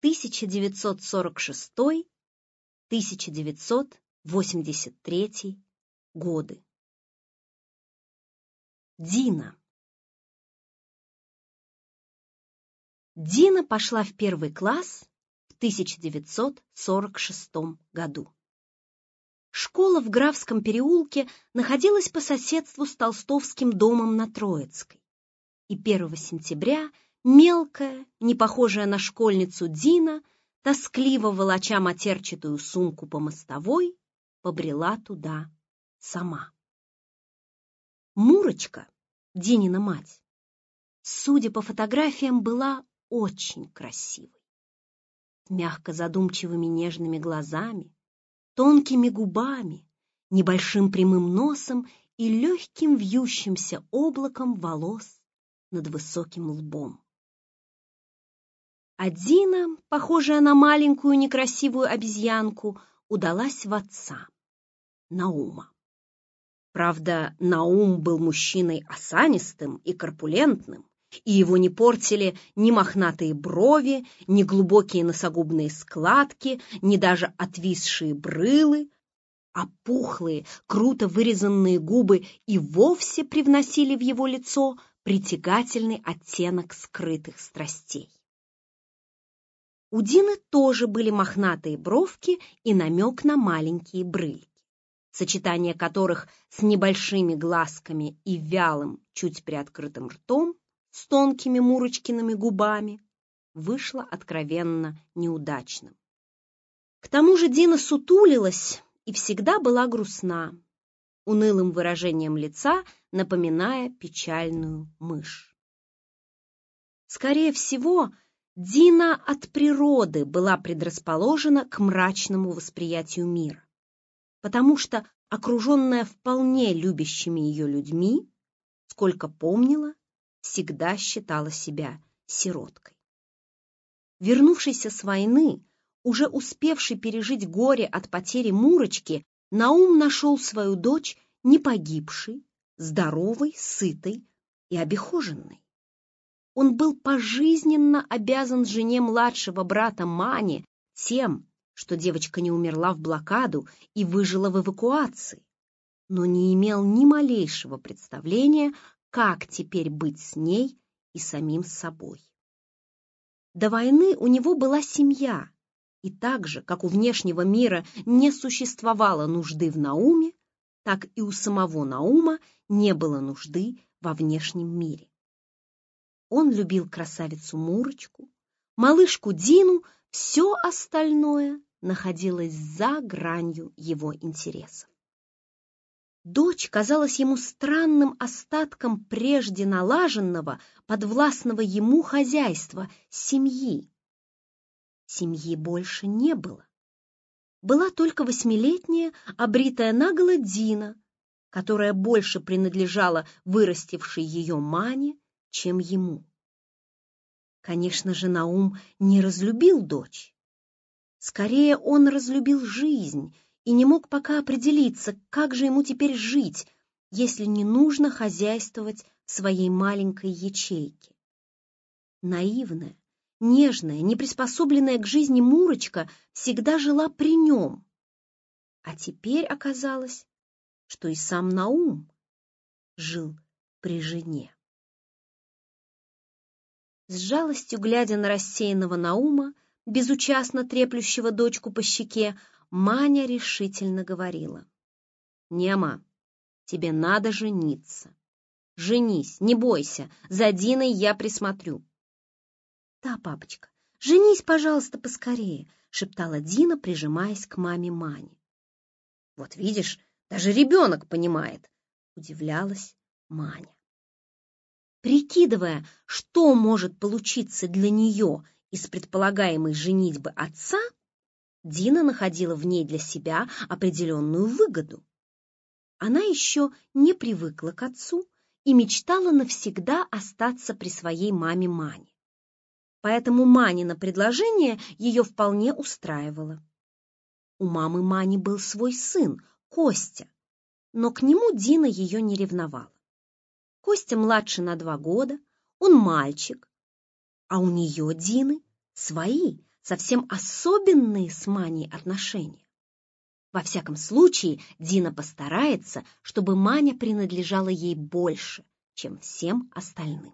1946-1983 годы. Дина. Дина пошла в 1 класс в 1946 году. Школа в Графском переулке находилась по соседству с Толстовским домом на Троицкой. И 1 сентября мелкая, не похожая на школьницу Дина, тоскливо волоча матерчатую сумку по мостовой, побрела туда сама. Мурочка, Динина мать, судя по фотографиям, была очень красивой. С мягко задумчивыми нежными глазами, тонкими губами, небольшим прямым носом и легким вьющимся облаком волос над высоким лбом. А Дина, похожая на маленькую некрасивую обезьянку, удалась в отца, Наума. Правда, Наум был мужчиной осанистым и корпулентным, и его не портили ни мохнатые брови, ни глубокие носогубные складки, ни даже отвисшие брылы, а пухлые, круто вырезанные губы и вовсе привносили в его лицо притягательный оттенок скрытых страстей. У Дины тоже были мохнатые бровки и намек на маленькие брыльки, сочетание которых с небольшими глазками и вялым, чуть приоткрытым ртом с тонкими Мурочкиными губами вышло откровенно неудачным. К тому же Дина сутулилась и всегда была грустна, унылым выражением лица напоминая печальную мышь. Скорее всего, Дина от природы была предрасположена к мрачному восприятию мира, потому что, окруженная вполне любящими ее людьми, сколько помнила, всегда считала себя сироткой. Вернувшийся с войны, уже успевший пережить горе от потери Мурочки, Наум нашел свою дочь не погибшей, здоровой, сытой и обихоженной. Он был пожизненно обязан жене младшего брата Мане тем, что девочка не умерла в блокаду и выжила в эвакуации, но не имел ни малейшего представления, как теперь быть с ней и самим собой. До войны у него была семья, и так же, как у внешнего мира не существовало нужды в Науме, так и у самого Наума не было нужды во внешнем мире. Он любил красавицу Мурочку, малышку Дину, все остальное находилось за гранью его интересов. Дочь казалась ему странным остатком прежде налаженного, подвластного ему хозяйства, семьи. Семьи больше не было. Была только 8-летняя, обритая наголо Дина, которая больше принадлежала вырастившей ее Мане, чем ему. Конечно же, Наум не разлюбил дочь. Скорее, он разлюбил жизнь и не мог пока определиться, как же ему теперь жить, если не нужно хозяйствовать в своей маленькой ячейке. Наивная, нежная, неприспособленная к жизни Мурочка всегда жила при нем. А теперь оказалось, что и сам Наум жил при жене. С жалостью глядя на рассеянного Наума, безучастно треплющего дочку по щеке, Маня решительно говорила: «Нема, тебе надо жениться. Женись, не бойся, за Диной я присмотрю». «Да, папочка, женись, пожалуйста, поскорее», — шептала Дина, прижимаясь к маме Мане. «Вот видишь, даже ребенок понимает», — удивлялась Маня. Прикидывая, что может получиться для нее из предполагаемой женитьбы отца, Дина находила в ней для себя определенную выгоду. Она еще не привыкла к отцу и мечтала навсегда остаться при своей маме Мане. Поэтому Манина предложение ее вполне устраивало. У мамы Мани был свой сын, Костя, но к нему Дина ее не ревновала. Костя младше на 2 года, он мальчик, а у нее, Дины, свои, совсем особенные с Маней отношения. Во всяком случае, Дина постарается, чтобы Маня принадлежала ей больше, чем всем остальным.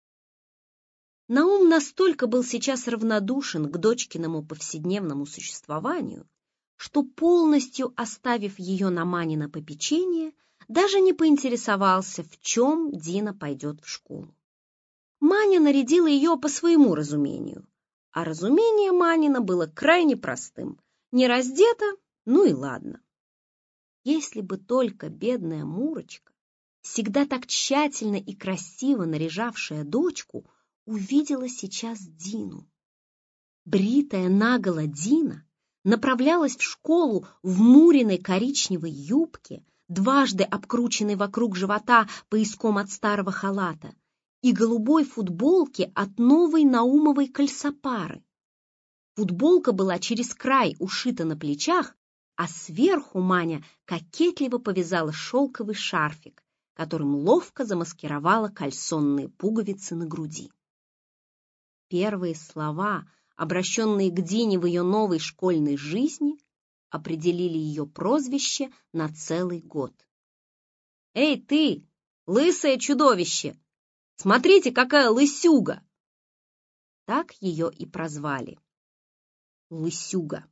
Наум настолько был сейчас равнодушен к дочкиному повседневному существованию, что, полностью оставив ее на Манино попечение, даже не поинтересовался, в чем Дина пойдет в школу. Маня нарядила ее по своему разумению, а разумение Манина было крайне простым. Не раздета, ну и ладно. Если бы только бедная Мурочка, всегда так тщательно и красиво наряжавшая дочку, увидела сейчас Дину. Бритая наголо Дина направлялась в школу в муриной коричневой юбке, дважды обкрученной вокруг живота пояском от старого халата, и голубой футболке от новой Наумовой кальсопары. Футболка была через край ушита на плечах, а сверху Маня кокетливо повязала шелковый шарфик, которым ловко замаскировала кальсонные пуговицы на груди. Первые слова, обращенные к Дине в ее новой школьной жизни, определили ее прозвище на целый год. «Эй ты, лысое чудовище! Смотрите, какая лысюга!» Так ее и прозвали. Лысюга.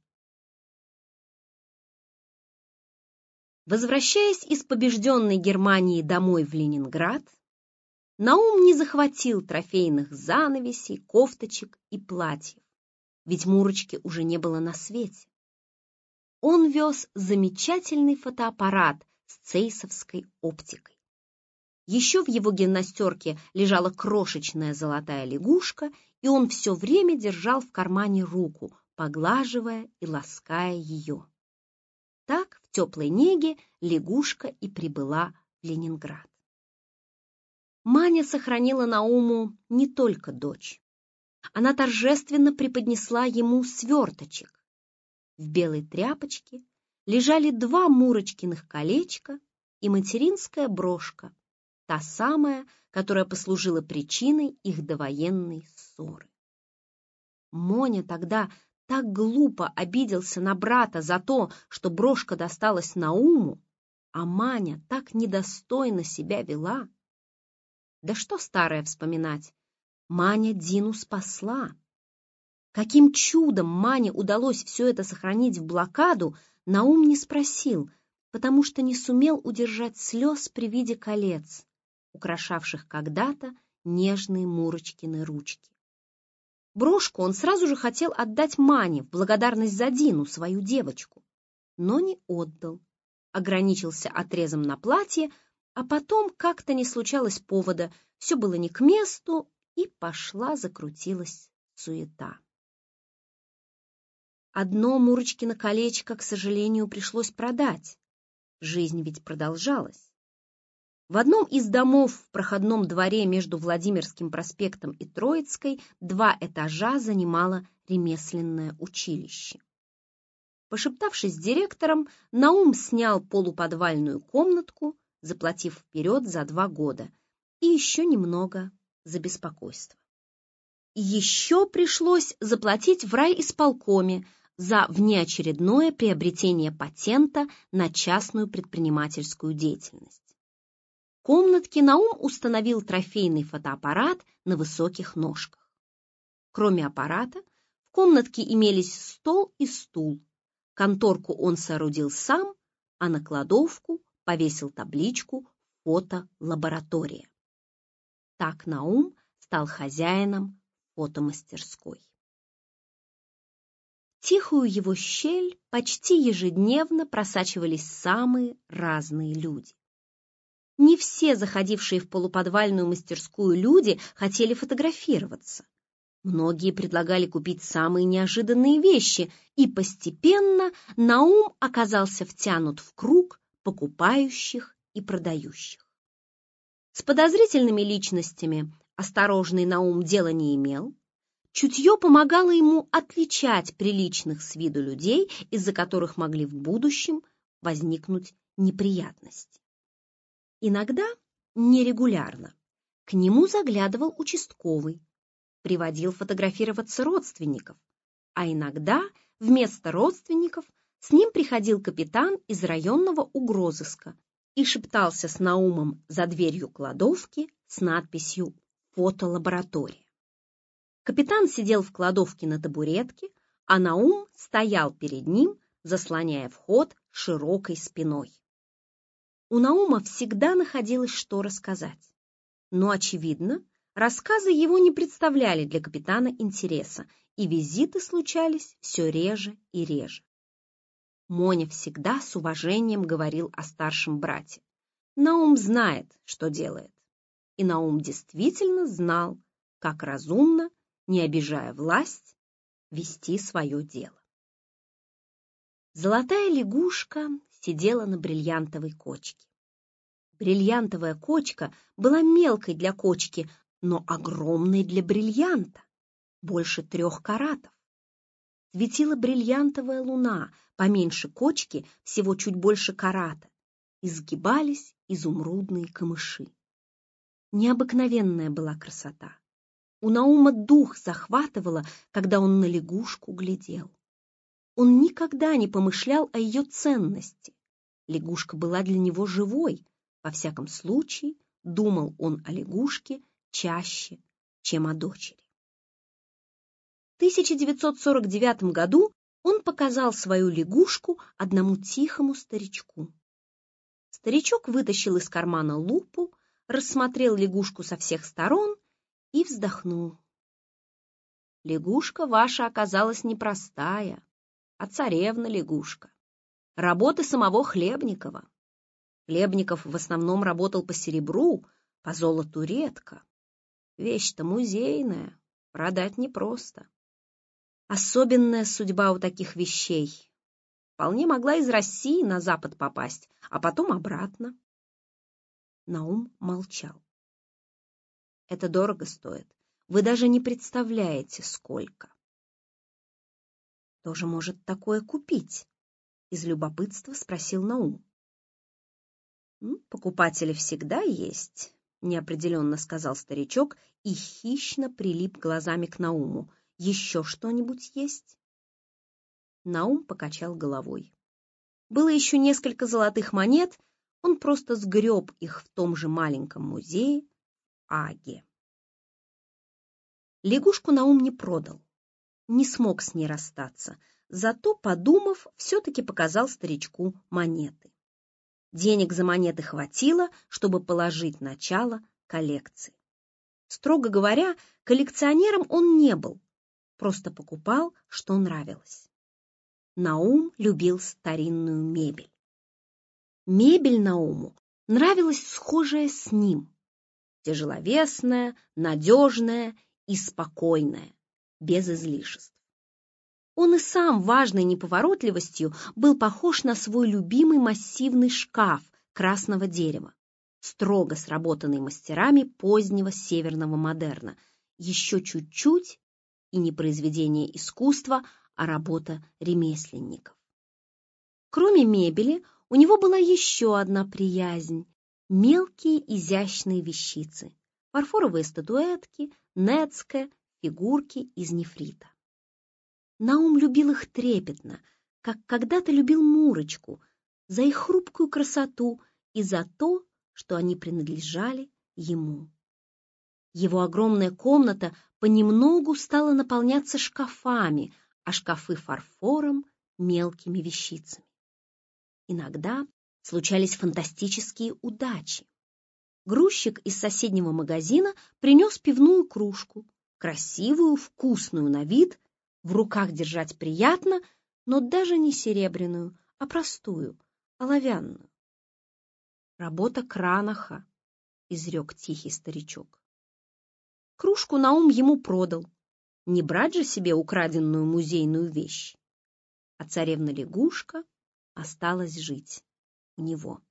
Возвращаясь из побежденной Германии домой в Ленинград, Наум не захватил трофейных занавесей, кофточек и платьев, ведь Мурочки уже не было на свете. Он вез замечательный фотоаппарат с цейсовской оптикой. Еще в его гимнастерке лежала крошечная золотая лягушка, и он все время держал в кармане руку, поглаживая и лаская ее. Так в теплой неге лягушка и прибыла в Ленинград. Маня сохранила Науму не только дочь. Она торжественно преподнесла ему сверточек. В белой тряпочке лежали 2 Мурочкиных колечка и материнская брошка, та самая, которая послужила причиной их довоенной ссоры. Моня тогда так глупо обиделся на брата за то, что брошка досталась Науму, а Маня так недостойно себя вела. Да что старое вспоминать, Маня Дину спасла. Каким чудом Мане удалось все это сохранить в блокаду, Наум не спросил, потому что не сумел удержать слез при виде колец, украшавших когда-то нежные Мурочкины ручки. Брошку он сразу же хотел отдать Мане в благодарность за Дину, свою девочку, но не отдал, ограничился отрезом на платье, а потом как-то не случалось повода, все было не к месту, и закрутилась суета. Одно Мурочкино колечко, к сожалению, пришлось продать. Жизнь ведь продолжалась. В одном из домов в проходном дворе между Владимирским проспектом и Троицкой 2 этажа занимало ремесленное училище. Пошептавшись с директором, Наум снял полуподвальную комнатку, заплатив вперед за 2 года, и еще немного за беспокойство. И еще пришлось заплатить в райисполкоме за внеочередное приобретение патента на частную предпринимательскую деятельность. В комнатке Наум установил трофейный фотоаппарат на высоких ножках. Кроме аппарата, в комнатке имелись стол и стул. Конторку он соорудил сам, а на кладовку повесил табличку «Фотолаборатория». Так Наум стал хозяином фотомастерской. В тихую его щель почти ежедневно просачивались самые разные люди. Не все заходившие в полуподвальную мастерскую люди хотели фотографироваться. Многие предлагали купить самые неожиданные вещи, и постепенно Наум оказался втянут в круг покупающих и продающих. С подозрительными личностями осторожный Наум дела не имел. Чутье помогало ему отличать приличных с виду людей, из-за которых могли в будущем возникнуть неприятности. Иногда, нерегулярно, к нему заглядывал участковый, приводил фотографироваться родственников, а иногда вместо родственников с ним приходил капитан из районного угрозыска и шептался с Наумом за дверью кладовки с надписью «Фотолаборатория». Капитан сидел в кладовке на табуретке, а Наум стоял перед ним, заслоняя вход широкой спиной. У Наума всегда находилось, что рассказать. Но, очевидно, рассказы его не представляли для капитана интереса, и визиты случались все реже и реже. Моня всегда с уважением говорил о старшем брате. Наум знает, что делает. И Наум действительно знал, как разумно, не обижая власть, вести свое дело. Золотая лягушка сидела на бриллиантовой кочке. Бриллиантовая кочка была мелкой для кочки, но огромной для бриллианта, больше 3 каратов. Светила бриллиантовая луна, поменьше кочки, всего чуть больше карата, и сгибались изумрудные камыши. Необыкновенная была красота. У Наума дух захватывало, когда он на лягушку глядел. Он никогда не помышлял о ее ценности. Лягушка была для него живой. Во всяком случае, думал он о лягушке чаще, чем о дочери. В 1949 году он показал свою лягушку одному тихому старичку. Старичок вытащил из кармана лупу, рассмотрел лягушку со всех сторон и вздохнул. Лягушка ваша оказалась непростая, а царевна-лягушка. Работы самого Хлебникова. Хлебников в основном работал по серебру, по золоту редко. Вещь-то музейная, продать непросто. Особенная судьба у таких вещей. Вполне могла из России на Запад попасть, а потом обратно. Наум молчал. Это дорого стоит. Вы даже не представляете, сколько. Кто же может такое купить? Из любопытства спросил Наум. Покупатели всегда есть, неопределенно сказал старичок и хищно прилип глазами к Науму. Еще что-нибудь есть? Наум покачал головой. Было еще несколько золотых монет, он просто сгреб их в том же маленьком музее Аге. Лягушку Наум не продал, не смог с ней расстаться, зато, подумав, все-таки показал старичку монеты. Денег за монеты хватило, чтобы положить начало коллекции. Строго говоря, коллекционером он не был, просто покупал, что нравилось. Наум любил старинную мебель. Мебель Науму нравилась схожая с ним. Тяжеловесная, надежная и спокойная, без излишеств. Он и сам, важной неповоротливостью, был похож на свой любимый массивный шкаф красного дерева, строго сработанный мастерами позднего северного модерна, еще чуть-чуть и не произведение искусства, а работа ремесленников. Кроме мебели, у него была еще одна приязнь — мелкие изящные вещицы, фарфоровые статуэтки, нецке, фигурки из нефрита. Наум любил их трепетно, как когда-то любил Мурочку, за их хрупкую красоту и за то, что они принадлежали ему. Его огромная комната понемногу стала наполняться шкафами, а шкафы фарфором, мелкими вещицами. Иногда случались фантастические удачи. Грузчик из соседнего магазина принес пивную кружку, красивую, вкусную на вид, в руках держать приятно, но даже не серебряную, а простую, оловянную. «Работа Кранаха», — изрек тихий старичок. Кружку Наум ему продал. Не брать же себе украденную музейную вещь. А царевна-лягушка осталась жить у него.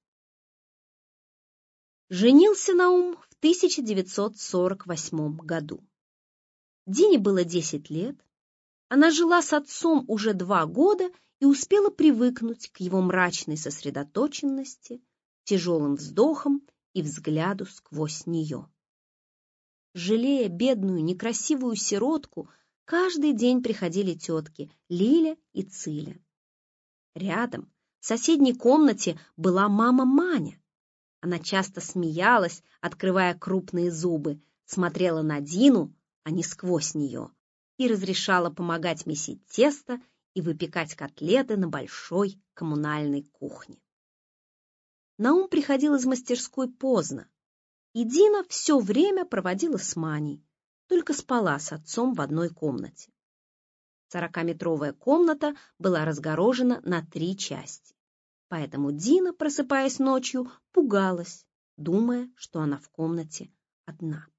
Женился Наум в 1948 году. Дине было 10 лет. Она жила с отцом уже 2 года и успела привыкнуть к его мрачной сосредоточенности, тяжелым вздохам и взгляду сквозь нее. Жалея бедную, некрасивую сиротку, каждый день приходили тетки Лиля и Циля. Рядом, в соседней комнате, была мама Маня. Она часто смеялась, открывая крупные зубы, смотрела на Дину, а не сквозь нее, и разрешала помогать месить тесто и выпекать котлеты на большой коммунальной кухне. Наум приходил из мастерской поздно, и Дина все время проводила с Маней, только спала с отцом в одной комнате. 40-метровая комната была разгорожена на 3 части, поэтому Дина, просыпаясь ночью, пугалась, думая, что она в комнате одна.